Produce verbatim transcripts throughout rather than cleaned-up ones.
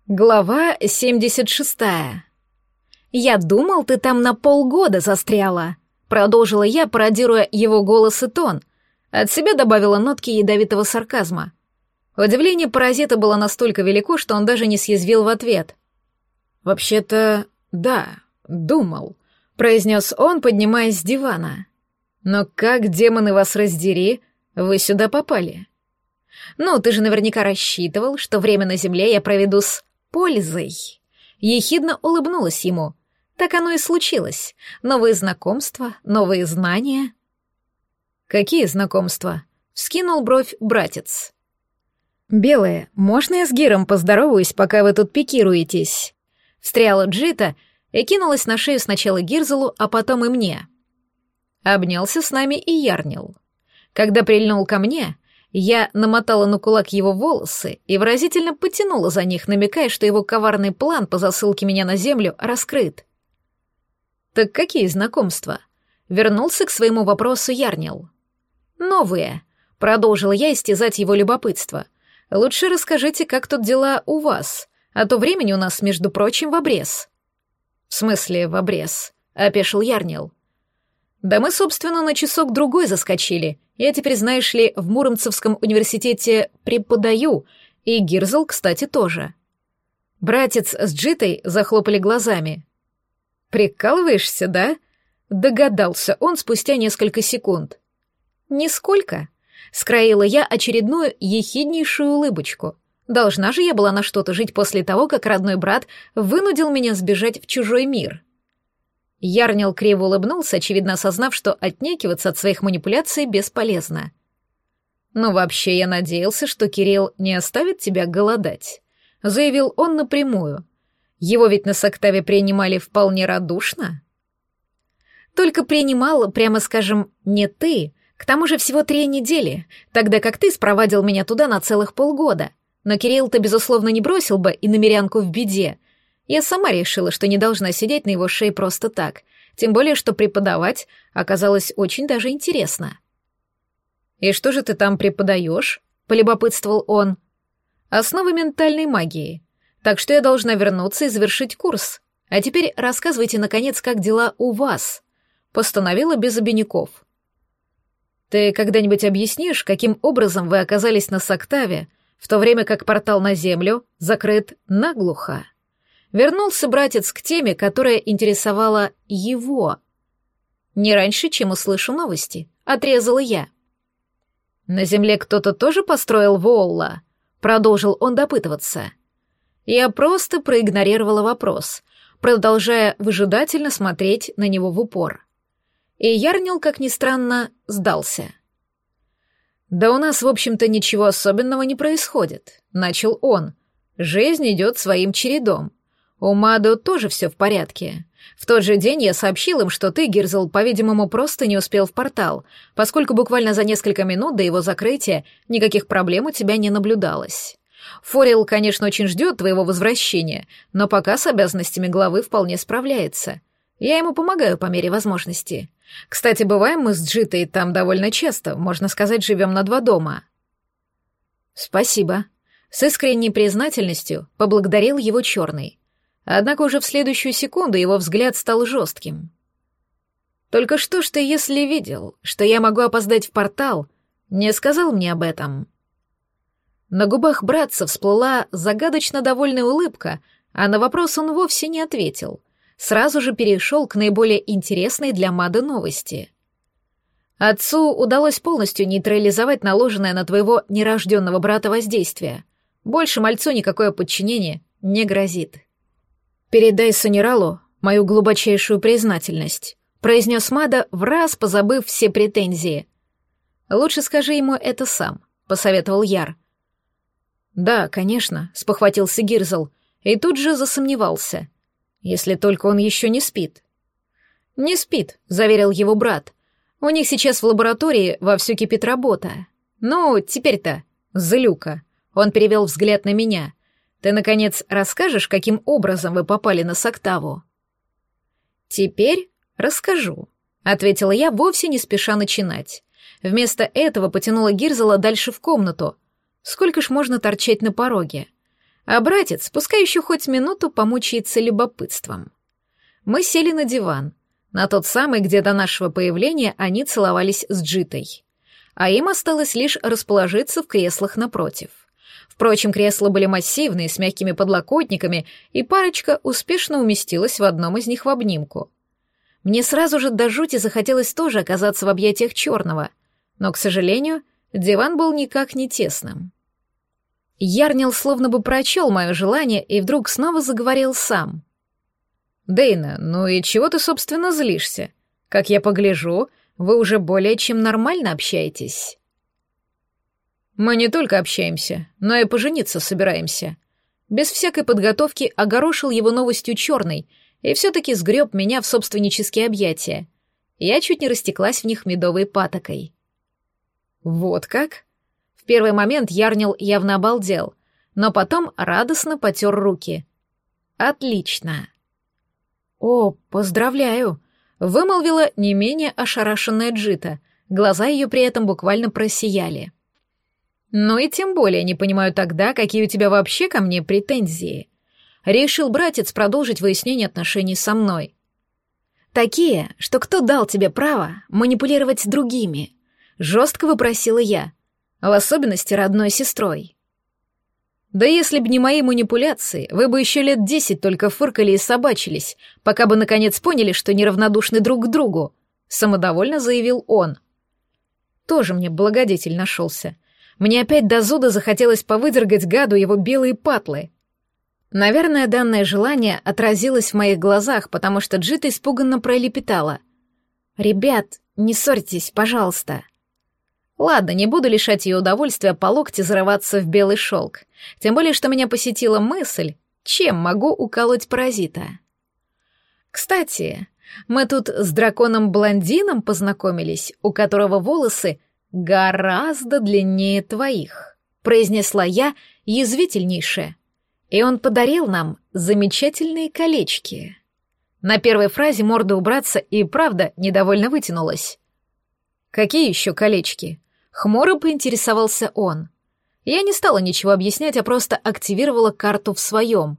Глава семьдесят шестая. «Я думал, ты там на полгода застряла», — продолжила я, пародируя его голос и тон. От себя добавила нотки ядовитого сарказма. Удивление паразита было настолько велико, что он даже не съязвил в ответ. «Вообще-то, да, думал», — произнес он, поднимаясь с дивана. «Но как, демоны, вас раздери, вы сюда попали?» «Ну, ты же наверняка рассчитывал, что время на земле я проведу с пользой». Ехидно улыбнулась ему. Так оно и случилось. Новые знакомства, новые знания. «Какие знакомства?» — вскинул бровь братец. «Белые, можно я с Гиром поздороваюсь, пока вы тут пикируетесь?» Встряла Джита и кинулась на шею сначала Гирзелу, а потом и мне. Обнялся с нами и Ярнил. Когда прильнул ко мне, я намотала на кулак его волосы и выразительно потянула за них, намекая, что его коварный план по засылке меня на землю раскрыт. «Так какие знакомства?» — вернулся к своему вопросу Ярнил. «Новые», — продолжила я истязать его любопытство. «Лучше расскажите, как тут дела у вас, а то времени у нас, между прочим, в обрез». «В смысле в обрез?» — опешил Ярнил. «Да мы, собственно, на часок-другой заскочили. Я теперь, знаешь ли, в Муромцевском университете преподаю, и Гирзл, кстати, тоже». Братец с Джитой захлопали глазами. «Прикалываешься, да?» — догадался он спустя несколько секунд. «Нисколько», — скроила я очередную ехиднейшую улыбочку. Должна же я была на что-то жить после того, как родной брат вынудил меня сбежать в чужой мир. Ярнил криво улыбнулся, очевидно осознав, что отнекиваться от своих манипуляций бесполезно. «Ну, вообще, я надеялся, что Кирилл не оставит тебя голодать», — заявил он напрямую. «Его ведь на Соктаве принимали вполне радушно». «Только принимал, прямо скажем, не ты. К тому же всего три недели, тогда как ты спровадил меня туда на целых полгода. Но Кирилл-то, безусловно, не бросил бы и намерянку в беде. Я сама решила, что не должна сидеть на его шее просто так, тем более, что преподавать оказалось очень даже интересно». «И что же ты там преподаешь?» — полюбопытствовал он. «Основы ментальной магии. Так что я должна вернуться и завершить курс. А теперь рассказывайте, наконец, как дела у вас», — постановила без обиняков. «Ты когда-нибудь объяснишь, каким образом вы оказались на Соктаве, в то время как портал на Землю закрыт наглухо?» Вернулся братец к теме, которая интересовала его. «Не раньше, чем услышу новости», — отрезала я. «На Земле кто-то тоже построил Волла?» — продолжил он допытываться. Я просто проигнорировала вопрос, продолжая выжидательно смотреть на него в упор. И Ярнил, как ни странно, сдался. «Да у нас, в общем-то, ничего особенного не происходит», — начал он. «Жизнь идет своим чередом. У Мадо тоже все в порядке. В тот же день я сообщил им, что ты, Гирзл, по-видимому, просто не успел в портал, поскольку буквально за несколько минут до его закрытия никаких проблем у тебя не наблюдалось. Форил, конечно, очень ждет твоего возвращения, но пока с обязанностями главы вполне справляется. Я ему помогаю по мере возможности. Кстати, бываем мы с Джитой там довольно часто, можно сказать, живем на два дома». «Спасибо». С искренней признательностью поблагодарил его черный. Однако уже в следующую секунду его взгляд стал жестким. «Только что ж ты, если видел, что я могу опоздать в портал, не сказал мне об этом?» На губах братца всплыла загадочно довольная улыбка, а на вопрос он вовсе не ответил. Сразу же перешел к наиболее интересной для Мады новости. «Отцу удалось полностью нейтрализовать наложенное на твоего нерожденного брата воздействие. Больше мальцу никакое подчинение не грозит. Передай Суниралу мою глубочайшую признательность», — произнес Мада, враз позабыв все претензии. «Лучше скажи ему это сам», — посоветовал Яр. «Да, конечно», — спохватился Гирзл, и тут же засомневался. «Если только он еще не спит». «Не спит», — заверил его брат. «У них сейчас в лаборатории вовсю кипит работа. Ну, теперь-то, злюка». Он перевел взгляд на меня. «Ты, наконец, расскажешь, каким образом вы попали на Соктаву?» «Теперь расскажу», — ответила я, вовсе не спеша начинать. Вместо этого потянула Гирзела дальше в комнату. Сколько ж можно торчать на пороге? А братец, пускай еще хоть минуту помучается любопытством. Мы сели на диван, на тот самый, где до нашего появления они целовались с Джитой. А им осталось лишь расположиться в креслах напротив. Впрочем, кресла были массивные, с мягкими подлокотниками, и парочка успешно уместилась в одном из них в обнимку. Мне сразу же до жути захотелось тоже оказаться в объятиях черного, но, к сожалению, диван был никак не тесным. Ярнил словно бы прочел мое желание и вдруг снова заговорил сам. «Дейна, ну и чего ты, собственно, злишься? Как я погляжу, вы уже более чем нормально общаетесь». «Мы не только общаемся, но и пожениться собираемся». Без всякой подготовки огорошил его новостью черный и все-таки сгреб меня в собственнические объятия. Я чуть не растеклась в них медовой патокой. «Вот как?» В первый момент Ярнил явно обалдел, но потом радостно потер руки. «Отлично!» «О, поздравляю!» — вымолвила не менее ошарашенная Джита. Глаза ее при этом буквально просияли. «Ну и тем более не понимаю тогда, какие у тебя вообще ко мне претензии». Решил братец продолжить выяснение отношений со мной. «Такие, что кто дал тебе право манипулировать другими?» — жестко вопросила я, в особенности родной сестрой. «Да если б не мои манипуляции, вы бы еще лет десять только фыркали и собачились, пока бы наконец поняли, что неравнодушны друг к другу», — самодовольно заявил он. Тоже мне благодетель нашелся. Мне опять до зуда захотелось повыдергать гаду его белые патлы. Наверное, данное желание отразилось в моих глазах, потому что Джита испуганно пролепетала. «Ребят, не ссорьтесь, пожалуйста». Ладно, не буду лишать ее удовольствия по локте зарываться в белый шелк. Тем более, что меня посетила мысль, чем могу уколоть паразита. Кстати, мы тут с драконом-блондином познакомились, у которого волосы гораздо длиннее твоих, произнесла я язвительнейше. И он подарил нам замечательные колечки. На первой фразе морда убраться и правда недовольно вытянулась. «Какие еще колечки?» Хмуро поинтересовался он. Я не стала ничего объяснять, а просто активировала карту в своем.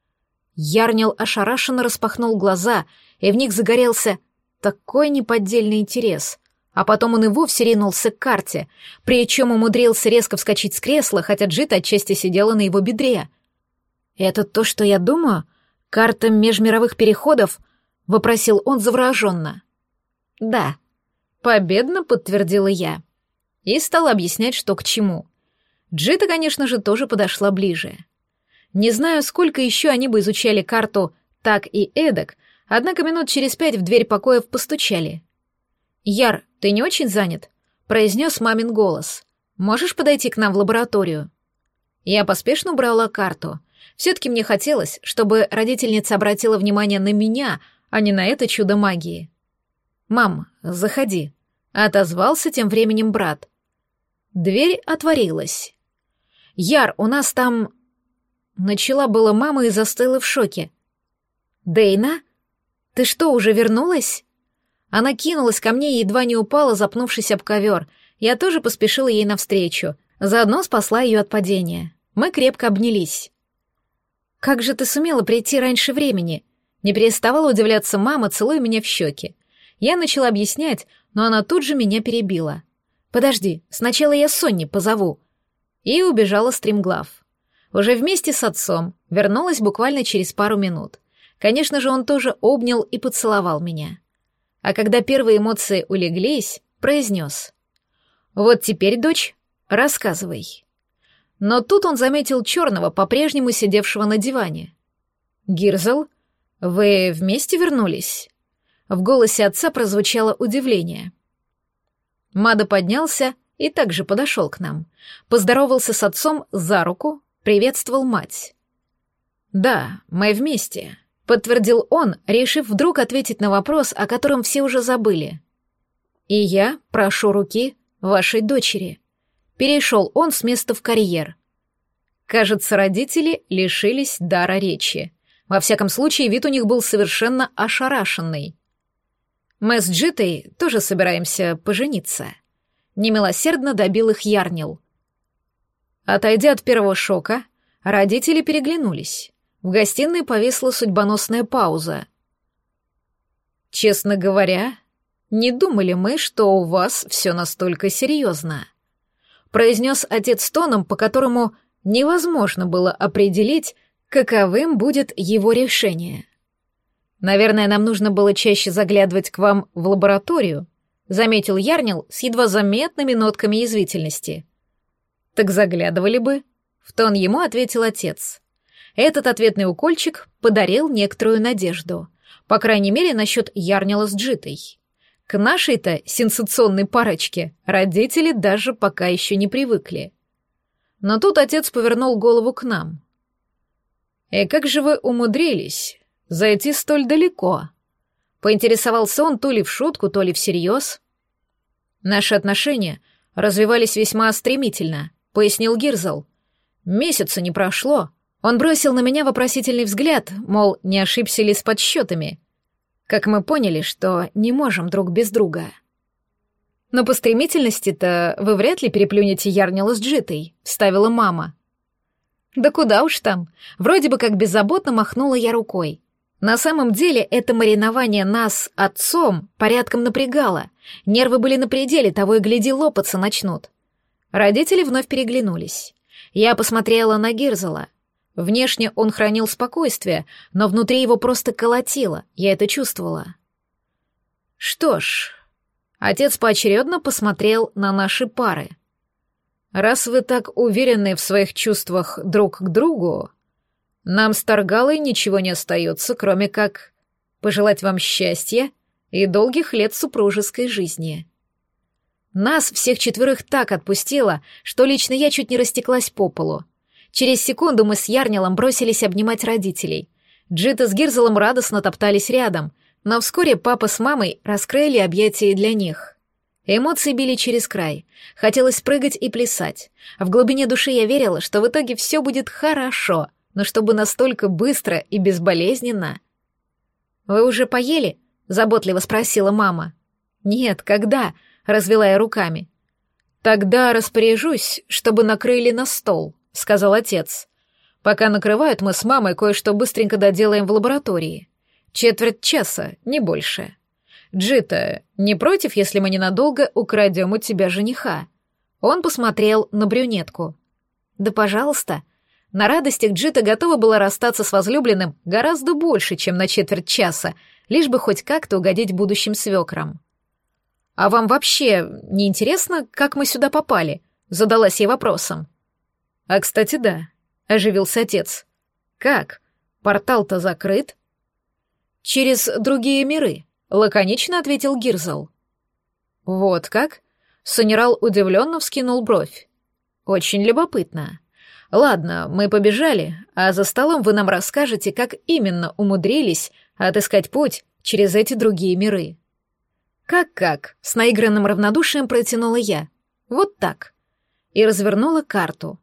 Ярнил ошарашенно распахнул глаза, и в них загорелся такой неподдельный интерес. А потом он и вовсе ринулся к карте, причем умудрился резко вскочить с кресла, хотя Джита отчасти сидела на его бедре. «Это то, что я думаю? Карта межмировых переходов?» — вопросил он завороженно. «Да», — победно подтвердила я. И стала объяснять, что к чему. Джита, конечно же, тоже подошла ближе. Не знаю, сколько еще они бы изучали карту так и эдак, однако минут через пять в дверь покоев постучали. «Яр, ты не очень занят?» — произнес мамин голос. «Можешь подойти к нам в лабораторию?» Я поспешно убрала карту. Все-таки мне хотелось, чтобы родительница обратила внимание на меня, а не на это чудо магии. «Мам, заходи», — отозвался тем временем брат. Дверь отворилась. «Яр, у нас там...» Начала была мама и застыла в шоке. «Дейна? Ты что, уже вернулась?» Она кинулась ко мне и едва не упала, запнувшись об ковер. Я тоже поспешила ей навстречу. Заодно спасла ее от падения. Мы крепко обнялись. «Как же ты сумела прийти раньше времени?» Не переставала удивляться мама, целуя меня в щеки. Я начала объяснять, но она тут же меня перебила. «Подожди, сначала я Сонни позову». И убежала стремглав. Уже вместе с отцом вернулась буквально через пару минут. Конечно же, он тоже обнял и поцеловал меня. А когда первые эмоции улеглись, произнес: «Вот теперь, дочь, рассказывай». Но тут он заметил черного, по-прежнему сидевшего на диване. «Гирзл, вы вместе вернулись?» В голосе отца прозвучало удивление. Мада поднялся и также подошел к нам. Поздоровался с отцом за руку, приветствовал мать. «Да, мы вместе», — подтвердил он, решив вдруг ответить на вопрос, о котором все уже забыли. «И я прошу руки вашей дочери». Перешел он с места в карьер. Кажется, родители лишились дара речи. Во всяком случае, вид у них был совершенно ошарашенный. «Мы с Джитой тоже собираемся пожениться». Немилосердно добил их Ярнил. Отойдя от первого шока, Родители переглянулись. В гостиной повисла судьбоносная пауза. «Честно говоря, не думали мы, что у вас все настолько серьезно», произнес отец тоном, по которому невозможно было определить, каковым будет его решение. «Наверное, нам нужно было чаще заглядывать к вам в лабораторию», заметил Ярнил с едва заметными нотками язвительности. «Так заглядывали бы», — в тон ему ответил отец. Этот ответный укольчик подарил некоторую надежду, по крайней мере, насчет Ярнила с Джитой. К нашей-то сенсационной парочке родители даже пока еще не привыкли. Но тут отец повернул голову к нам. «И как же вы умудрились зайти столь далеко?» Поинтересовался он то ли в шутку, то ли всерьез. «Наши отношения развивались весьма стремительно», — пояснил Гирзл. «Месяца не прошло». Он бросил на меня вопросительный взгляд, мол, не ошибся ли с подсчетами. Как мы поняли, что не можем друг без друга. «Но по стремительности-то вы вряд ли переплюнете Ярнила с Джитой», — вставила мама. «Да куда уж там. Вроде бы как беззаботно махнула я рукой. На самом деле это маринование нас отцом порядком напрягало. Нервы были на пределе, того и гляди, лопаться начнут». Родители вновь переглянулись. Я посмотрела на Гирзела. Внешне он хранил спокойствие, но внутри его просто колотило, я это чувствовала. Что ж, отец поочередно посмотрел на наши пары. «Раз вы так уверены в своих чувствах друг к другу, нам с Таргалой ничего не остается, кроме как пожелать вам счастья и долгих лет супружеской жизни». Нас всех четверых так отпустило, что лично я чуть не растеклась по полу. Через секунду мы с Ярнилом бросились обнимать родителей. Джита с Гирзелом радостно топтались рядом, но вскоре папа с мамой раскрыли объятия и для них. Эмоции били через край. Хотелось прыгать и плясать. В глубине души я верила, что в итоге все будет хорошо, но чтобы настолько быстро и безболезненно. «Вы уже поели?» — заботливо спросила мама. «Нет, когда?» — развела я руками. «Тогда распоряжусь, чтобы накрыли на стол», — сказал отец. «Пока накрывают, мы с мамой кое-что быстренько доделаем в лаборатории. Четверть часа, не больше. Джита, не против, если мы ненадолго украдем у тебя жениха?» Он посмотрел на брюнетку. «Да, пожалуйста». На радостях Джита готова была расстаться с возлюбленным гораздо больше, чем на четверть часа, лишь бы хоть как-то угодить будущим свекрам. «А вам вообще не интересно, как мы сюда попали?» — задалась я вопросом. «А, кстати, да», — оживился отец. «Как? Портал-то закрыт?» «Через другие миры», — лаконично ответил Гирзл. «Вот как?» — Санерал удивленно вскинул бровь. «Очень любопытно. Ладно, мы побежали, а за столом вы нам расскажете, как именно умудрились отыскать путь через эти другие миры». «Как-как?» — с наигранным равнодушием протянула я. «Вот так». И развернула карту.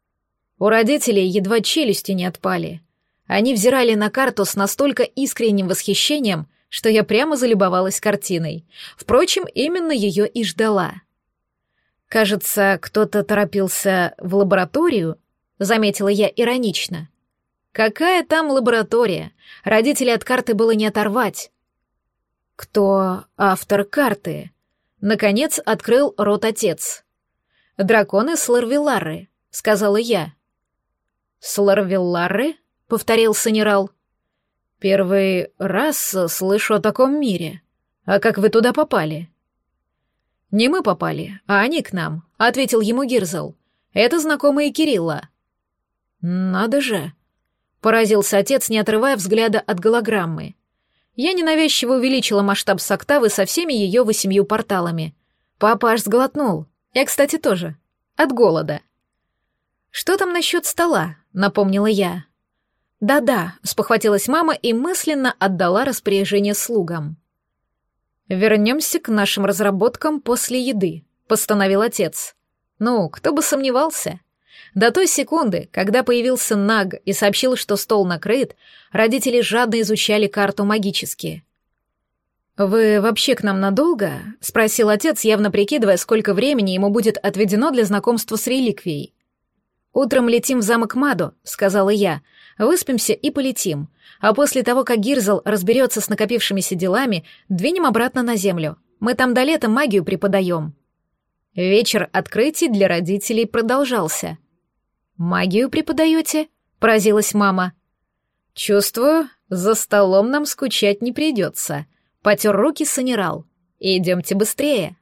У родителей едва челюсти не отпали. Они взирали на карту с настолько искренним восхищением, что я прямо залюбовалась картиной. Впрочем, именно ее и ждала. «Кажется, кто-то торопился в лабораторию», — заметила я иронично. «Какая там лаборатория? Родителей от карты было не оторвать». «Кто автор карты?» Наконец открыл рот отец. «Драконы Сларвиллары», — сказала я. «Сларвиллары?» — повторил Санерал. «Первый раз слышу о таком мире. А как вы туда попали?» «Не мы попали, а они к нам», — ответил ему Гирзл. «Это знакомые Кирилла». «Надо же», — поразился отец, не отрывая взгляда от голограммы. Я ненавязчиво увеличила масштаб с октавы со всеми ее восемью порталами. Папа аж сглотнул. Я, кстати, тоже. От голода. «Что там насчет стола?» — напомнила я. «Да-да», — спохватилась мама и мысленно отдала распоряжение слугам. «Вернемся к нашим разработкам после еды», — постановил отец. «Ну, кто бы сомневался?» До той секунды, когда появился Наг и сообщил, что стол накрыт, родители жадно изучали карту магически. «Вы вообще к нам надолго?» — спросил отец, явно прикидывая, сколько времени ему будет отведено для знакомства с реликвией. «Утром летим в замок Мадо», — сказала я. «Выспимся и полетим. А после того, как Гирзл разберется с накопившимися делами, двинем обратно на землю. Мы там до лета магию преподаем». Вечер открытий для родителей продолжался. «Магию преподаете?» — поразилась мама. «Чувствую, за столом нам скучать не придется», — потер руки Санерал. «Идемте быстрее».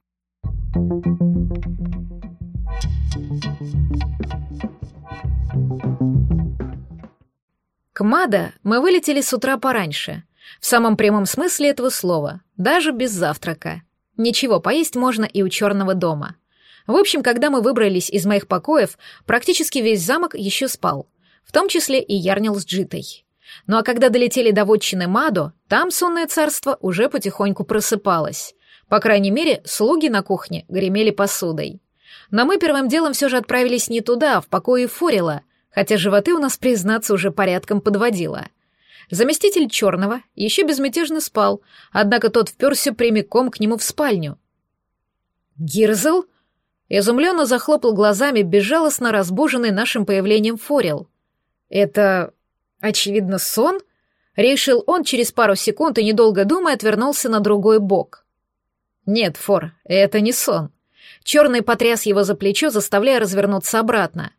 К Мадо мы вылетели с утра пораньше, в самом прямом смысле этого слова, даже без завтрака. Ничего, поесть можно и у черного дома. В общем, когда мы выбрались из моих покоев, практически весь замок еще спал, в том числе и Ярнил с Джитой. Ну а когда долетели до вотчины Мадо, там сонное царство уже потихоньку просыпалось. По крайней мере, слуги на кухне гремели посудой. Но мы первым делом все же отправились не туда, а в покои Форила, хотя животы у нас, признаться, уже порядком подводило. Заместитель Черного еще безмятежно спал, однако тот вперся прямиком к нему в спальню. «Гирзл?» Изумленно захлопал глазами безжалостно разбуженный нашим появлением Форил. «Это, очевидно, сон?» Решил он через пару секунд и, недолго думая, отвернулся на другой бок. «Нет, Фор, это не сон». Черный потряс его за плечо, заставляя развернуться обратно.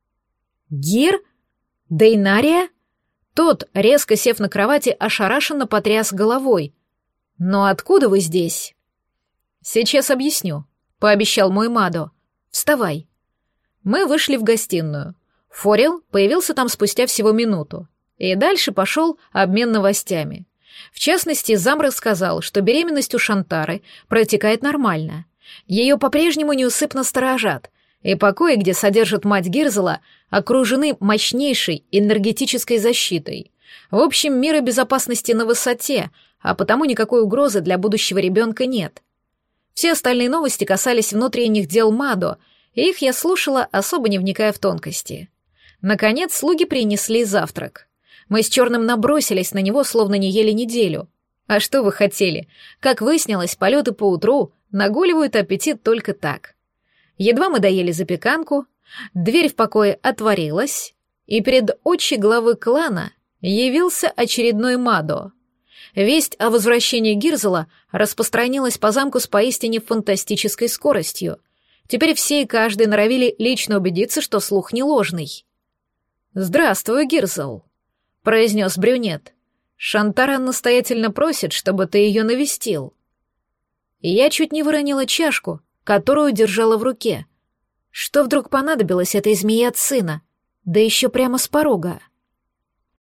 «Гир? Дейнария?» Тот, резко сев на кровати, ошарашенно потряс головой. «Но откуда вы здесь?» «Сейчас объясню», — пообещал мой Мадо. «Вставай». Мы вышли в гостиную. Форил появился там спустя всего минуту. И дальше пошел обмен новостями. В частности, зам рассказал, что беременность у Шантары протекает нормально. Ее по-прежнему неусыпно сторожат, и покои, где содержат мать Гирзла, окружены мощнейшей энергетической защитой. В общем, меры безопасности на высоте, а потому никакой угрозы для будущего ребенка нет. Все остальные новости касались внутренних дел Мадо, и их я слушала, особо не вникая в тонкости. Наконец, слуги принесли завтрак. Мы с Черным набросились на него, словно не ели неделю. А что вы хотели? Как выяснилось, полеты по утру нагуливают аппетит только так. Едва мы доели запеканку, дверь в покое отворилась, и перед очи главы клана явился очередной Мадо. Весть о возвращении Гирзла распространилась по замку с поистине фантастической скоростью. Теперь все и каждый норовили лично убедиться, что слух не ложный. «Здравствуй, Гирзл», — произнес брюнет. «Шантара настоятельно просит, чтобы ты ее навестил». И я чуть не выронила чашку, которую держала в руке. Что вдруг понадобилось этой змее от сына? Да еще прямо с порога.